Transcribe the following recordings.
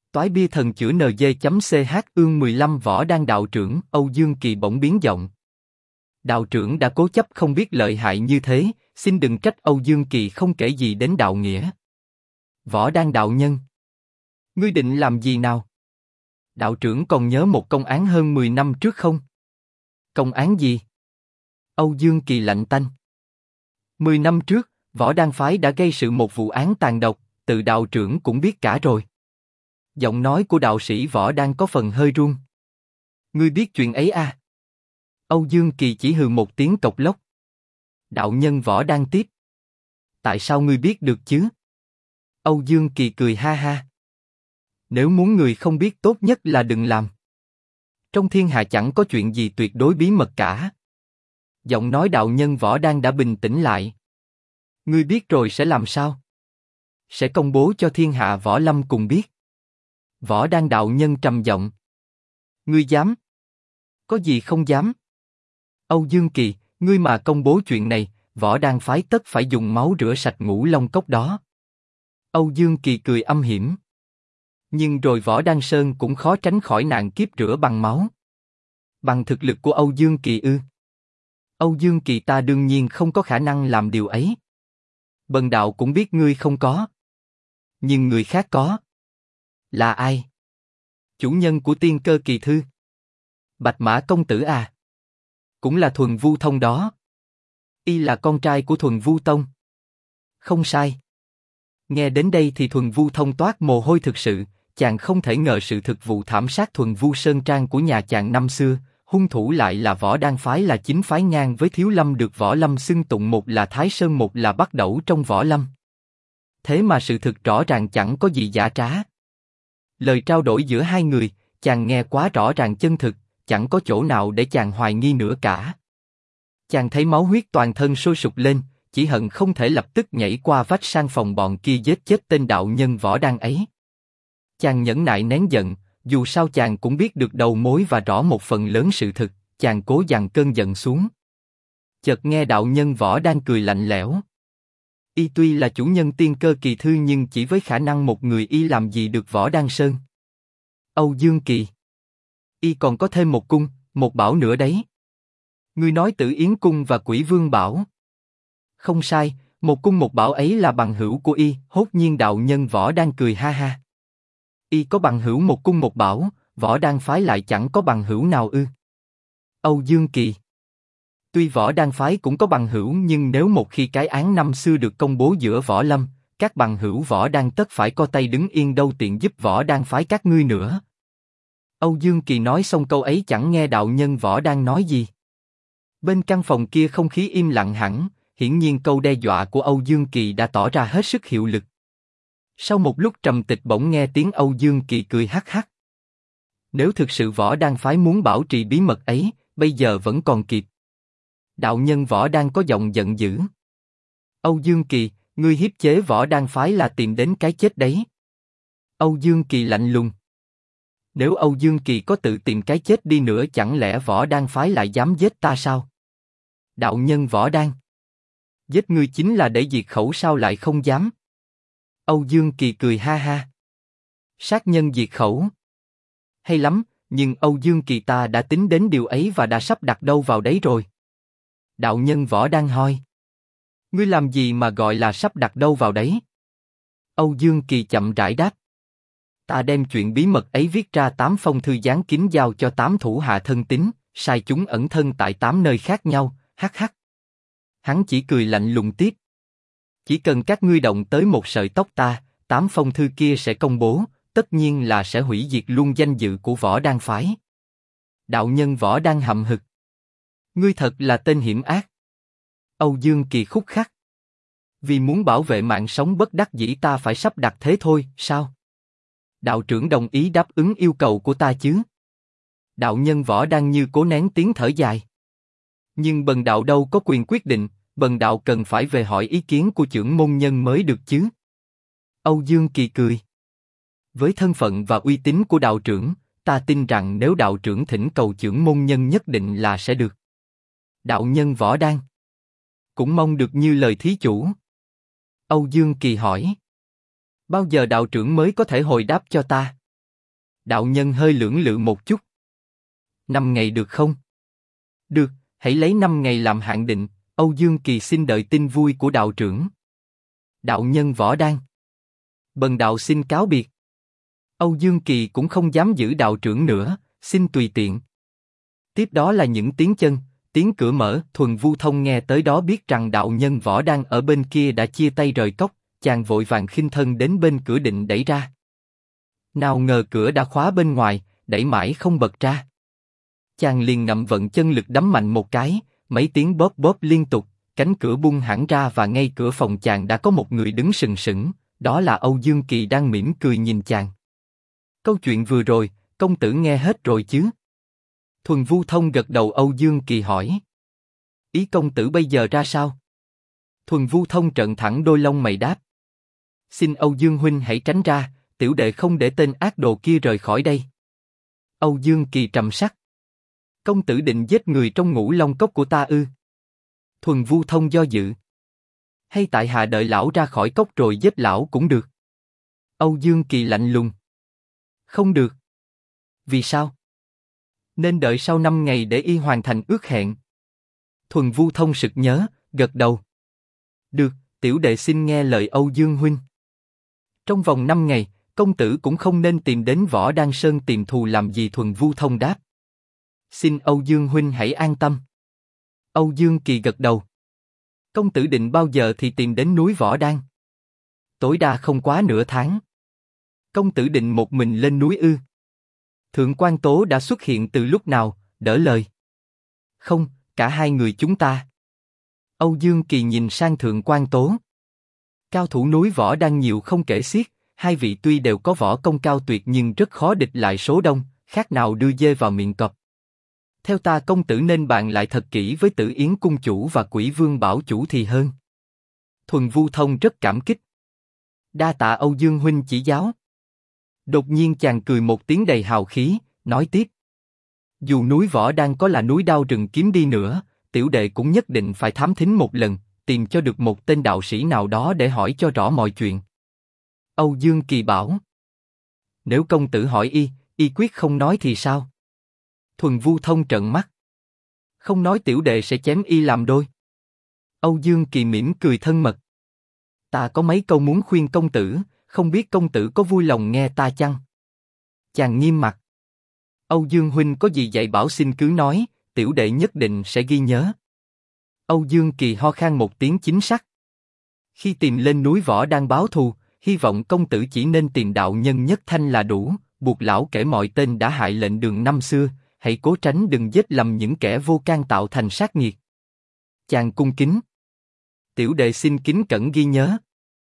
Toái bia thần chữa NG.ch ương 15 Võ Đan đạo trưởng. Âu Dương Kỳ bỗng biến giọng. Đạo trưởng đã cố chấp không biết lợi hại như thế, xin đừng trách Âu Dương Kỳ không kể gì đến đạo nghĩa. Võ Đan đạo nhân, ngươi định làm gì nào? Đạo trưởng còn nhớ một công án hơn 10 năm trước không? Công án gì? Âu Dương Kỳ lạnh tanh. 10 năm trước, Võ Đan phái đã gây sự một vụ án tàn độc, tự đạo trưởng cũng biết cả rồi. Giọng nói của đạo sĩ Võ Đan có phần hơi run. Ngươi biết chuyện ấy à? Âu Dương Kỳ chỉ hừ một tiếng cộc lốc. Đạo nhân Võ Đan tiếp. Tại sao ngươi biết được chứ? Âu Dương Kỳ cười ha ha. Nếu muốn người không biết tốt nhất là đừng làm. Trong thiên hạ chẳng có chuyện gì tuyệt đối bí mật cả. Giọng nói đạo nhân Võ Đan đã bình tĩnh lại. Ngươi biết rồi sẽ làm sao? Sẽ công bố cho thiên hạ võ lâm cùng biết. Võ Đan đạo nhân trầm giọng. Ngươi dám? Có gì không dám? Âu Dương Kỳ, ngươi mà công bố chuyện này, Võ Đan phái tất phải dùng máu rửa sạch Ngũ Long Cốc đó. Âu Dương Kỳ cười âm hiểm. Nhưng rồi Võ Đan Sơn cũng khó tránh khỏi nạn kiếp rửa bằng máu. Bằng thực lực của Âu Dương Kỳ ư? Âu Dương Kỳ ta đương nhiên không có khả năng làm điều ấy. Bần đạo cũng biết ngươi không có. Nhưng người khác có. Là ai? Chủ nhân của Tiên Cơ Kỳ Thư. Bạch Mã công tử à? Cũng là Thuần Vu Thông đó. Y là con trai của Thuần Vu Tông. Không sai. Nghe đến đây thì Thuần Vu Thông toát mồ hôi thực sự, chàng không thể ngờ sự thực vụ thảm sát Thuần Vu Sơn Trang của nhà chàng năm xưa, hung thủ lại là Võ Đan phái, là chính phái ngang với Thiếu Lâm được Võ Lâm xưng tụng, một là Thái Sơn một là Bắc Đẩu trong Võ Lâm. Thế mà sự thực rõ ràng chẳng có gì giả trá. Lời trao đổi giữa hai người, chàng nghe quá rõ ràng chân thực, chẳng có chỗ nào để chàng hoài nghi nữa cả. Chàng thấy máu huyết toàn thân sôi sục lên, chỉ hận không thể lập tức nhảy qua vách sang phòng bọn kia giết chết tên đạo nhân Võ Đan ấy. Chàng nhẫn nại nén giận, dù sao chàng cũng biết được đầu mối và rõ một phần lớn sự thực, chàng cố dằn cơn giận xuống. Chợt nghe đạo nhân Võ Đan cười lạnh lẽo. Y tuy là chủ nhân Tiên Cơ Kỳ Thư nhưng chỉ với khả năng một người y làm gì được Võ Đan Sơn. Âu Dương Kỳ. Y còn có thêm một cung, một bảo nữa đấy. Ngươi nói Tử Yến cung và Quỷ Vương bảo. Không sai, một cung một bảo ấy là bằng hữu của y. Hốt nhiên đạo nhân Võ Đan cười ha ha. Y có bằng hữu một cung một bảo, Võ Đan phái lại chẳng có bằng hữu nào ư? Âu Dương Kỳ. Tuy Võ Đan phái cũng có bằng hữu nhưng nếu một khi cái án năm xưa được công bố giữa Võ Lâm, các bằng hữu Võ Đan tất phải co tay đứng yên đâu tiện giúp Võ Đan phái các ngươi nữa. Âu Dương Kỳ nói xong câu ấy chẳng nghe đạo nhân Võ Đan nói gì. Bên căn phòng kia không khí im lặng hẳn, hiển nhiên câu đe dọa của Âu Dương Kỳ đã tỏ ra hết sức hiệu lực. Sau một lúc trầm tịch bỗng nghe tiếng Âu Dương Kỳ cười hắc hắc. Nếu thực sự Võ Đan phái muốn bảo trì bí mật ấy, bây giờ vẫn còn kịp. Đạo nhân Võ Đan có giọng giận dữ. Âu Dương Kỳ, ngươi hiếp chế Võ Đan phái là tìm đến cái chết đấy. Âu Dương Kỳ lạnh lùng. Nếu Âu Dương Kỳ có tự tìm cái chết đi nữa chẳng lẽ Võ Đan phái lại dám giết ta sao? Đạo nhân Võ Đan. Giết ngươi chính là để diệt khẩu sao lại không dám? Âu Dương Kỳ cười ha ha. Sát nhân diệt khẩu. Hay lắm, nhưng Âu Dương Kỳ ta đã tính đến điều ấy và đã sắp đặt đâu vào đấy rồi. Đạo nhân Võ Đan hoi. Ngươi làm gì mà gọi là sắp đặt đâu vào đấy? Âu Dương Kỳ chậm rãi đáp. Ta đem chuyện bí mật ấy viết ra 8 phong thư gián kín giao cho 8 thủ hạ thân tín, sai chúng ẩn thân tại 8 nơi khác nhau, hắc hắc. Hắn chỉ cười lạnh lùng tiếp. Chỉ cần các ngươi động tới một sợi tóc ta, 8 phong thư kia sẽ công bố, tất nhiên là sẽ hủy diệt luôn danh dự của Võ Đan phái. Đạo nhân Võ Đan hậm hực. Ngươi thật là tên hiểm ác. Âu Dương Kỳ khúc khắc. Vì muốn bảo vệ mạng sống bất đắc dĩ ta phải sắp đặt thế thôi, sao? Đạo trưởng đồng ý đáp ứng yêu cầu của ta chứ? Đạo nhân Võ Đan như cố nén tiếng thở dài. Nhưng bần đạo đâu có quyền quyết định, bần đạo cần phải về hỏi ý kiến của trưởng môn nhân mới được chứ? Âu Dương Kỳ cười. Với thân phận và uy tín của đạo trưởng, ta tin rằng nếu đạo trưởng thỉnh cầu trưởng môn nhân nhất định là sẽ được. Đạo nhân Võ Đan. Cũng mong được như lời thí chủ. Âu Dương Kỳ hỏi. Bao giờ đạo trưởng mới có thể hồi đáp cho ta? Đạo nhân hơi lưỡng lự một chút. 5 ngày được không? Được, hãy lấy 5 ngày làm hạn định, Âu Dương Kỳ xin đợi tin vui của đạo trưởng. Đạo nhân Võ Đan. Bần đạo xin cáo biệt. Âu Dương Kỳ cũng không dám giữ đạo trưởng nữa, xin tùy tiện. Tiếp đó là những tiếng chân, tiếng cửa mở. Thuần Vu Thông nghe tới đó biết rằng đạo nhân Võ Đan ở bên kia đã chia tay rời cốc, chàng vội vàng khinh thân đến bên cửa định đẩy ra. Nào ngờ cửa đã khóa bên ngoài, đẩy mãi không bật ra. Chàng liền ngậm vận chân lực đấm mạnh một cái, mấy tiếng bóp bóp liên tục, cánh cửa bung hẳn ra và ngay cửa phòng chàng đã có một người đứng sừng sững, đó là Âu Dương Kỳ đang mỉm cười nhìn chàng. Câu chuyện vừa rồi, công tử nghe hết rồi chứ? Thuần Vu Thông gật đầu. Âu Dương Kỳ hỏi. Ý công tử bây giờ ra sao? Thuần Vu Thông trợn thẳng đôi lông mày đáp. Xin Âu Dương huynh hãy tránh ra, tiểu đệ không để tên ác đồ kia rời khỏi đây. Âu Dương Kỳ trầm sắc. Công tử định giết người trong Ngũ Long Cốc của ta ư? Thuần Vu Thông do dự. Hay tại hạ đợi lão ra khỏi cốc rồi giết lão cũng được. Âu Dương Kỳ lạnh lùng. Không được. Vì sao? Nên đợi sau 5 ngày để y hoàn thành ước hẹn. Thuần Vu Thông sực nhớ, gật đầu. Được, tiểu đệ xin nghe lời Âu Dương huynh. Trong vòng 5 ngày, công tử cũng không nên tìm đến Võ Đan Sơn tìm thù làm gì. Thuần Vu Thông đáp. Xin Âu Dương huynh hãy an tâm. Âu Dương Kỳ gật đầu. Công tử định bao giờ thì tìm đến núi Võ Đan? Tối đa không quá nửa tháng. Công tử định một mình lên núi ư? Thượng Quan Tố đã xuất hiện từ lúc nào? Đỡ lời. Không, cả hai người chúng ta. Âu Dương Kỳ nhìn sang Thượng Quan Tố. Cao thủ núi Võ Đan nhiều không kể xiết, hai vị tuy đều có võ công cao tuyệt nhưng rất khó địch lại số đông, khác nào đưa dê vào miệng cọp. Theo ta công tử nên bàn lại thật kỹ với Tử Yến cung chủ và Quỷ Vương bảo chủ thì hơn. Thuần Vu Thông rất cảm kích. Đa tạ Âu Dương huynh chỉ giáo. Đột nhiên chàng cười một tiếng đầy hào khí, nói tiếp. Dù núi Võ Đan có là núi đao rừng kiếm đi nữa, tiểu đệ cũng nhất định phải thám thính một lần, tìm cho được một tên đạo sĩ nào đó để hỏi cho rõ mọi chuyện. Âu Dương Kỳ bảo. Nếu công tử hỏi y quyết không nói thì sao? Thuần Vu Thông trợn mắt. Không nói tiểu đệ sẽ chém y làm đôi. Âu Dương Kỳ mỉm cười thân mật. Ta có mấy câu muốn khuyên công tử, không biết công tử có vui lòng nghe ta chăng? Chàng nghiêm mặt. Âu Dương huynh có gì dạy bảo xin cứ nói, tiểu đệ nhất định sẽ ghi nhớ. Âu Dương Kỳ ho khan một tiếng chính xác. Khi tìm lên núi Võ Đan báo thù, hy vọng công tử chỉ nên tìm đạo nhân Nhất Thanh là đủ, buộc lão kể mọi tên đã hại lệnh Đường năm xưa, hãy cố tránh đừng giết lầm những kẻ vô can tạo thành sát nghiệt. Chàng cung kính. Tiểu đệ xin kính cẩn ghi nhớ.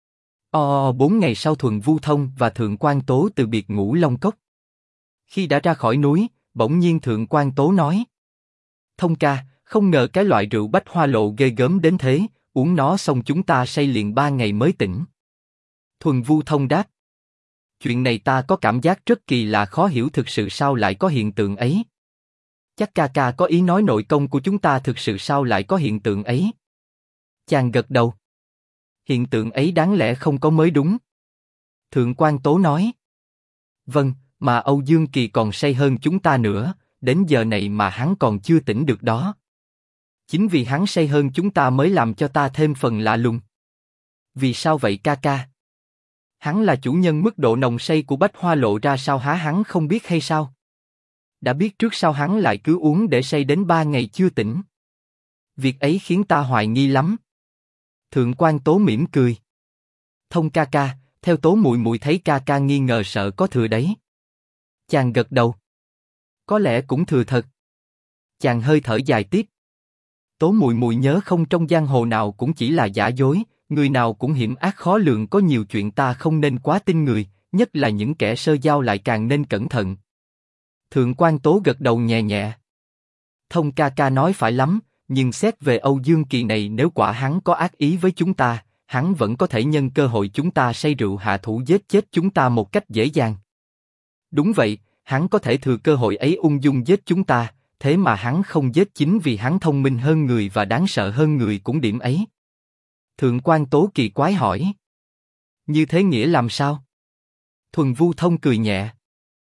4 ngày sau Thuần Vu Thông và Thượng Quan Tố từ biệt Ngũ Long Cốc. Khi đã ra khỏi núi, bỗng nhiên Thượng Quan Tố nói. Thông ca, không ngờ cái loại rượu Bách Hoa Lộ ghê gớm đến thế, uống nó xong chúng ta say liền 3 ngày mới tỉnh. Thuần Vu Thông đáp. Chuyện này ta có cảm giác rất kỳ lạ, khó hiểu thực sự sao lại có hiện tượng ấy. Chắc ca ca có ý nói nội công của chúng ta thực sự sao lại có hiện tượng ấy. Chàng gật đầu. Hiện tượng ấy đáng lẽ không có mới đúng. Thượng Quan Tố nói. Vâng, mà Âu Dương Kỳ còn say hơn chúng ta nữa, đến giờ này mà hắn còn chưa tỉnh được đó. Chính vì hắn say hơn chúng ta mới làm cho ta thêm phần lạ lùng. Vì sao vậy ca ca? Hắn là chủ nhân, mức độ nồng say của Bách Hoa Lộ ra sao há hắn không biết hay sao? Đã biết trước sao hắn lại cứ uống để say đến 3 ngày chưa tỉnh? Việc ấy khiến ta hoài nghi lắm. Thượng Quan Tố mỉm cười. Thông ca ca, theo Tố muội muội thấy ca ca nghi ngờ sợ có thừa đấy. Chàng gật đầu. Có lẽ cũng thừa thật. Chàng hơi thở dài tiếp. Tố muội muội nhớ không, trong giang hồ nào cũng chỉ là giả dối, người nào cũng hiểm ác khó lường, có nhiều chuyện ta không nên quá tin người, nhất là những kẻ sơ giao lại càng nên cẩn thận. Thượng Quan Tố gật đầu nhẹ nhẹ. Thông ca ca nói phải lắm, nhưng xét về Âu Dương Kỳ này, nếu quả hắn có ác ý với chúng ta, hắn vẫn có thể nhân cơ hội chúng ta say rượu hạ thủ giết chết chúng ta một cách dễ dàng. Đúng vậy, hắn có thể thừa cơ hội ấy ung dung giết chúng ta, thế mà hắn không giết chính vì hắn thông minh hơn người và đáng sợ hơn người cũng điểm ấy. Thượng Quan Tố kỳ quái hỏi. Như thế nghĩa làm sao? Thuần Vu Thông cười nhẹ.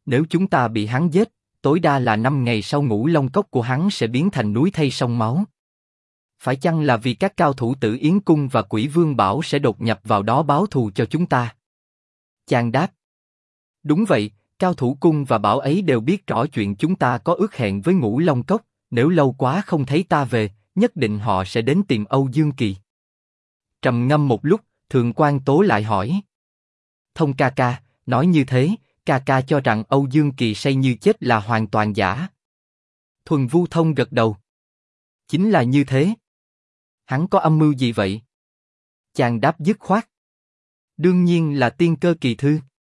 Nếu chúng ta bị hắn giết, tối đa là 5 ngày sau Ngũ Long Cốc của hắn sẽ biến thành núi thây sông máu. Phải chăng là vì các cao thủ Tử Yến Cung và Quỷ Vương Bảo sẽ đột nhập vào đó báo thù cho chúng ta? Chàng đáp. Đúng vậy, cao thủ cung và bảo ấy đều biết rõ chuyện chúng ta có ước hẹn với Ngũ Long Cốc, nếu lâu quá không thấy ta về, nhất định họ sẽ đến tìm Âu Dương Kỳ. Trầm ngâm một lúc, Thượng Quan Tố lại hỏi. Thông ca ca, nói như thế, ca ca cho rằng Âu Dương Kỳ say như chết là hoàn toàn giả. Thuần Vu Thông gật đầu. Chính là như thế. Hắn có âm mưu gì vậy? Chàng đáp dứt khoát. Đương nhiên là tiên cơ kỳ thư.